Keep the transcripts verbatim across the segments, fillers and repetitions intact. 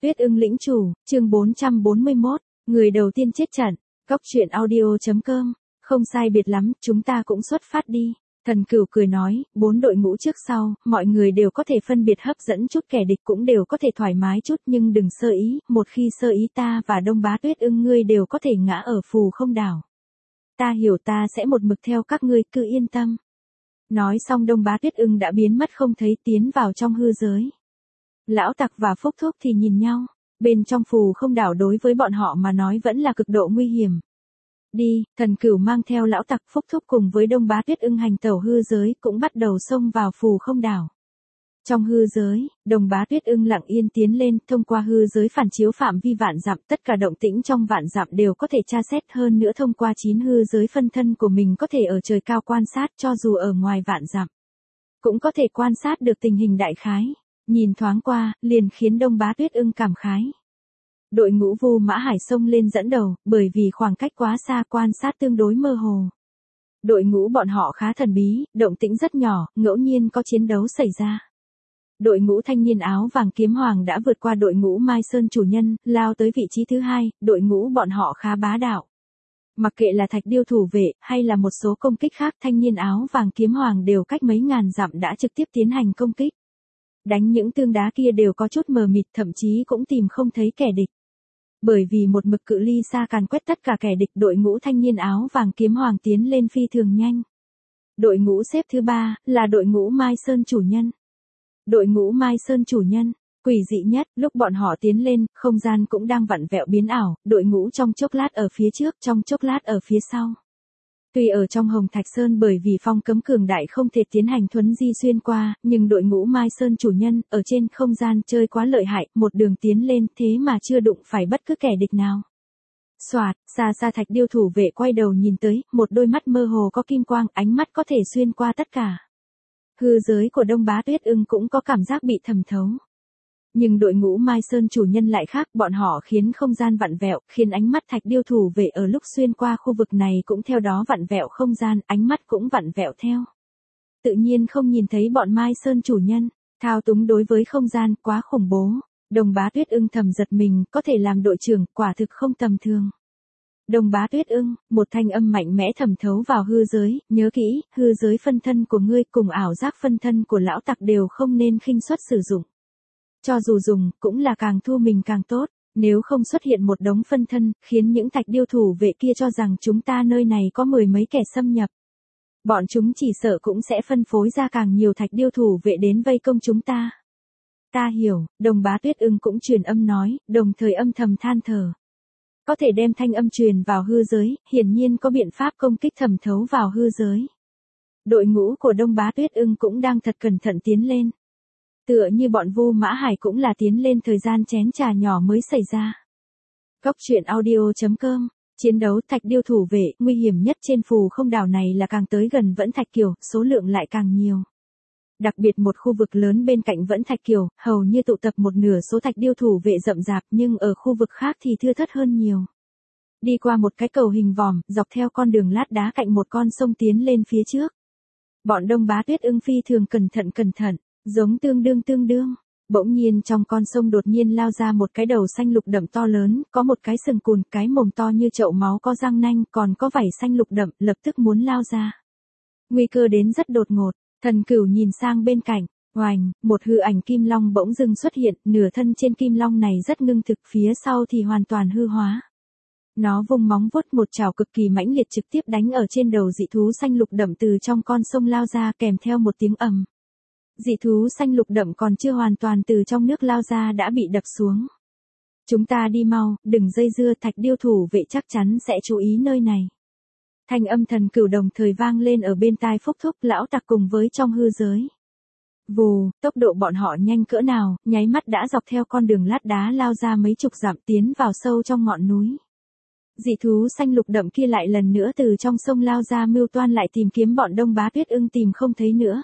Tuyết ưng lĩnh chủ, chương bốn trăm bốn mươi mốt, người đầu tiên chết trận, góc truyện audio.com, không sai biệt lắm, chúng ta cũng xuất phát đi. Thần Cửu cười nói, bốn đội ngũ trước sau, mọi người đều có thể phân biệt hấp dẫn chút, kẻ địch cũng đều có thể thoải mái chút, nhưng đừng sơ ý, một khi sơ ý ta và Đông Bá Tuyết ưng ngươi đều có thể ngã ở phù không đảo. Ta hiểu, ta sẽ một mực theo các ngươi, cứ yên tâm. Nói xong Đông Bá Tuyết ưng đã biến mất không thấy, tiến vào trong hư giới. Lão Tặc và Phúc Thúc thì nhìn nhau, bên trong phù không đảo đối với bọn họ mà nói vẫn là cực độ nguy hiểm. Đi, Thần Cửu mang theo Lão Tặc, Phúc Thúc cùng với Đông Bá Tuyết ưng hành tẩu hư giới, cũng bắt đầu xông vào phù không đảo. Trong hư giới, Đông Bá Tuyết ưng lặng yên tiến lên, thông qua hư giới phản chiếu phạm vi vạn dặm, tất cả động tĩnh trong vạn dặm đều có thể tra xét, hơn nữa thông qua chín hư giới phân thân của mình có thể ở trời cao quan sát, cho dù ở ngoài vạn dặm cũng có thể quan sát được tình hình đại khái. Nhìn thoáng qua, liền khiến Đông Bá Tuyết ưng cảm khái. Đội ngũ Vu Mã Hải xông lên dẫn đầu, bởi vì khoảng cách quá xa, quan sát tương đối mơ hồ. Đội ngũ bọn họ khá thần bí, động tĩnh rất nhỏ, ngẫu nhiên có chiến đấu xảy ra. Đội ngũ thanh niên áo vàng kiếm hoàng đã vượt qua đội ngũ Mai Sơn chủ nhân, lao tới vị trí thứ hai, đội ngũ bọn họ khá bá đạo. Mặc kệ là thạch điêu thủ vệ, hay là một số công kích khác, thanh niên áo vàng kiếm hoàng đều cách mấy ngàn dặm đã trực tiếp tiến hành công kích. Đánh những tương đá kia đều có chút mờ mịt, thậm chí cũng tìm không thấy kẻ địch. Bởi vì một mực cự ly xa càn quét tất cả kẻ địch, đội ngũ thanh niên áo vàng kiếm hoàng tiến lên phi thường nhanh. Đội ngũ xếp thứ ba, là đội ngũ Mai Sơn chủ nhân. Đội ngũ Mai Sơn chủ nhân, quỷ dị nhất, lúc bọn họ tiến lên, không gian cũng đang vặn vẹo biến ảo, đội ngũ trong chốc lát ở phía trước, trong chốc lát ở phía sau. Tuy ở trong Hồng Thạch Sơn bởi vì phong cấm cường đại không thể tiến hành thuấn di xuyên qua, nhưng đội ngũ Mai Sơn chủ nhân, ở trên không gian chơi quá lợi hại, một đường tiến lên thế mà chưa đụng phải bất cứ kẻ địch nào. Soạt, xa xa thạch điêu thủ vệ quay đầu nhìn tới, một đôi mắt mơ hồ có kim quang, ánh mắt có thể xuyên qua tất cả. Hư giới của Đông Bá Tuyết ưng cũng có cảm giác bị thẩm thấu. Nhưng đội ngũ Mai Sơn chủ nhân lại khác, bọn họ khiến không gian vặn vẹo, khiến ánh mắt thạch điêu thủ vệ ở lúc xuyên qua khu vực này cũng theo đó vặn vẹo không gian, ánh mắt cũng vặn vẹo theo. Tự nhiên không nhìn thấy bọn Mai Sơn chủ nhân, thao túng đối với không gian, quá khủng bố. Đông Bá Tuyết ưng thầm giật mình, có thể làm đội trưởng, quả thực không tầm thường. Đông Bá Tuyết ưng, một thanh âm mạnh mẽ thẩm thấu vào hư giới, nhớ kỹ, hư giới phân thân của ngươi cùng ảo giác phân thân của Lão Tặc đều không nên khinh suất sử dụng. Cho dù dùng, cũng là càng thu mình càng tốt, nếu không xuất hiện một đống phân thân, khiến những thạch điêu thủ vệ kia cho rằng chúng ta nơi này có mười mấy kẻ xâm nhập. Bọn chúng chỉ sợ cũng sẽ phân phối ra càng nhiều thạch điêu thủ vệ đến vây công chúng ta. Ta hiểu, Đông Bá Tuyết ưng cũng truyền âm nói, đồng thời âm thầm than thở. Có thể đem thanh âm truyền vào hư giới, hiển nhiên có biện pháp công kích thẩm thấu vào hư giới. Đội ngũ của Đông Bá Tuyết ưng cũng đang thật cẩn thận tiến lên. Tựa như bọn Vu Mã Hải cũng là tiến lên thời gian chén trà nhỏ mới xảy ra. Góc truyện audio.com, chiến đấu thạch điêu thủ vệ, nguy hiểm nhất trên phù không đảo này là càng tới gần Vẫn Thạch Kiều, số lượng lại càng nhiều. Đặc biệt một khu vực lớn bên cạnh Vẫn Thạch Kiều, hầu như tụ tập một nửa số thạch điêu thủ vệ rậm rạp, nhưng ở khu vực khác thì thưa thớt hơn nhiều. Đi qua một cái cầu hình vòm, dọc theo con đường lát đá cạnh một con sông tiến lên phía trước. Bọn Đông Bá Tuyết ưng phi thường cẩn thận cẩn thận. Giống tương đương tương đương, bỗng nhiên trong con sông đột nhiên lao ra một cái đầu xanh lục đậm to lớn, có một cái sừng cùn, cái mồm to như chậu máu có răng nanh, còn có vảy xanh lục đậm, lập tức muốn lao ra. Nguy cơ đến rất đột ngột, Thần Cửu nhìn sang bên cạnh, oành, một hư ảnh kim long bỗng dưng xuất hiện, nửa thân trên kim long này rất ngưng thực, phía sau thì hoàn toàn hư hóa. Nó vung móng vuốt một chảo cực kỳ mãnh liệt trực tiếp đánh ở trên đầu dị thú xanh lục đậm từ trong con sông lao ra, kèm theo một tiếng ầm. Dị thú xanh lục đậm còn chưa hoàn toàn từ trong nước lao ra đã bị đập xuống. Chúng ta đi mau, đừng dây dưa, thạch điêu thủ vệ chắc chắn sẽ chú ý nơi này. Thanh âm Thần Cửu đồng thời vang lên ở bên tai Phúc Thúc, Lão Tặc cùng với trong hư giới. Vù, tốc độ bọn họ nhanh cỡ nào, nháy mắt đã dọc theo con đường lát đá lao ra mấy chục dặm tiến vào sâu trong ngọn núi. Dị thú xanh lục đậm kia lại lần nữa từ trong sông lao ra mưu toan lại tìm kiếm bọn Đông Bá Tuyết ưng, tìm không thấy nữa.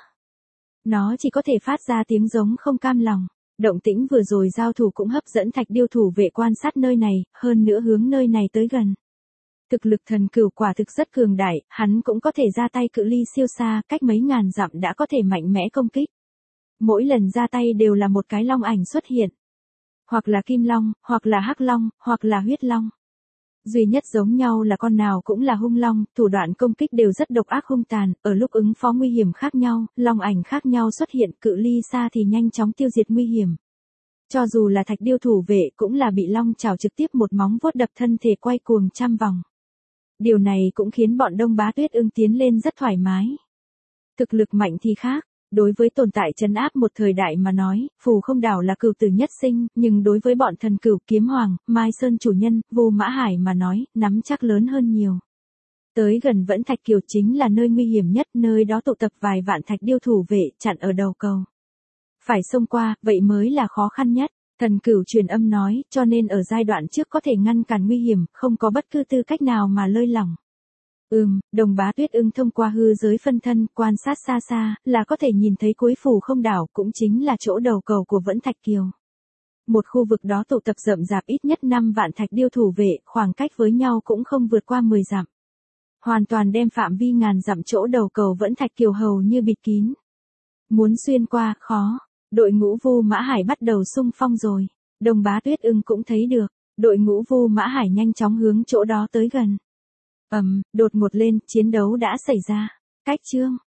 Nó chỉ có thể phát ra tiếng giống không cam lòng. Động tĩnh vừa rồi giao thủ cũng hấp dẫn thạch điêu thủ vệ quan sát nơi này, hơn nữa hướng nơi này tới gần. Thực lực Thần Cửu quả thực rất cường đại, hắn cũng có thể ra tay cự ly siêu xa, cách mấy ngàn dặm đã có thể mạnh mẽ công kích. Mỗi lần ra tay đều là một cái long ảnh xuất hiện. Hoặc là kim long, hoặc là hắc long, hoặc là huyết long. Duy nhất giống nhau là con nào cũng là hung long, thủ đoạn công kích đều rất độc ác hung tàn, ở lúc ứng phó nguy hiểm khác nhau, long ảnh khác nhau xuất hiện, cự ly xa thì nhanh chóng tiêu diệt nguy hiểm. Cho dù là thạch điêu thủ vệ cũng là bị long chảo trực tiếp một móng vuốt đập thân thể quay cuồng trăm vòng. Điều này cũng khiến bọn Đông Bá Tuyết Ưng tiến lên rất thoải mái. Thực lực mạnh thì khác, đối với tồn tại trấn áp một thời đại mà nói, Phù Không Đảo là cửu tử nhất sinh, nhưng đối với bọn thần cửu kiếm hoàng, Mai Sơn chủ nhân, Vô Mã Hải mà nói, nắm chắc lớn hơn nhiều. Tới gần Vẫn Thạch Kiều chính là nơi nguy hiểm nhất, nơi đó tụ tập vài vạn thạch điêu thủ vệ chặn ở đầu cầu. Phải xông qua, vậy mới là khó khăn nhất. Thần cửu truyền âm nói, cho nên ở giai đoạn trước có thể ngăn cản nguy hiểm, không có bất cứ tư cách nào mà lơi lỏng. Ừm, Đồng Bá Tuyết Ưng thông qua hư giới phân thân, quan sát xa xa, là có thể nhìn thấy cuối Phù Không Đảo, cũng chính là chỗ đầu cầu của Vẫn Thạch Kiều. Một khu vực đó tụ tập rậm rạp ít nhất năm vạn thạch điêu thủ vệ, khoảng cách với nhau cũng không vượt qua mười dặm. Hoàn toàn đem phạm vi ngàn dặm chỗ đầu cầu Vẫn Thạch Kiều hầu như bịt kín. Muốn xuyên qua, khó. Đội ngũ Vu Mã Hải bắt đầu xung phong rồi. Đồng Bá Tuyết Ưng cũng thấy được, đội ngũ Vu Mã Hải nhanh chóng hướng chỗ đó tới gần. Ầm, đột ngột lên, chiến đấu đã xảy ra. Cách chương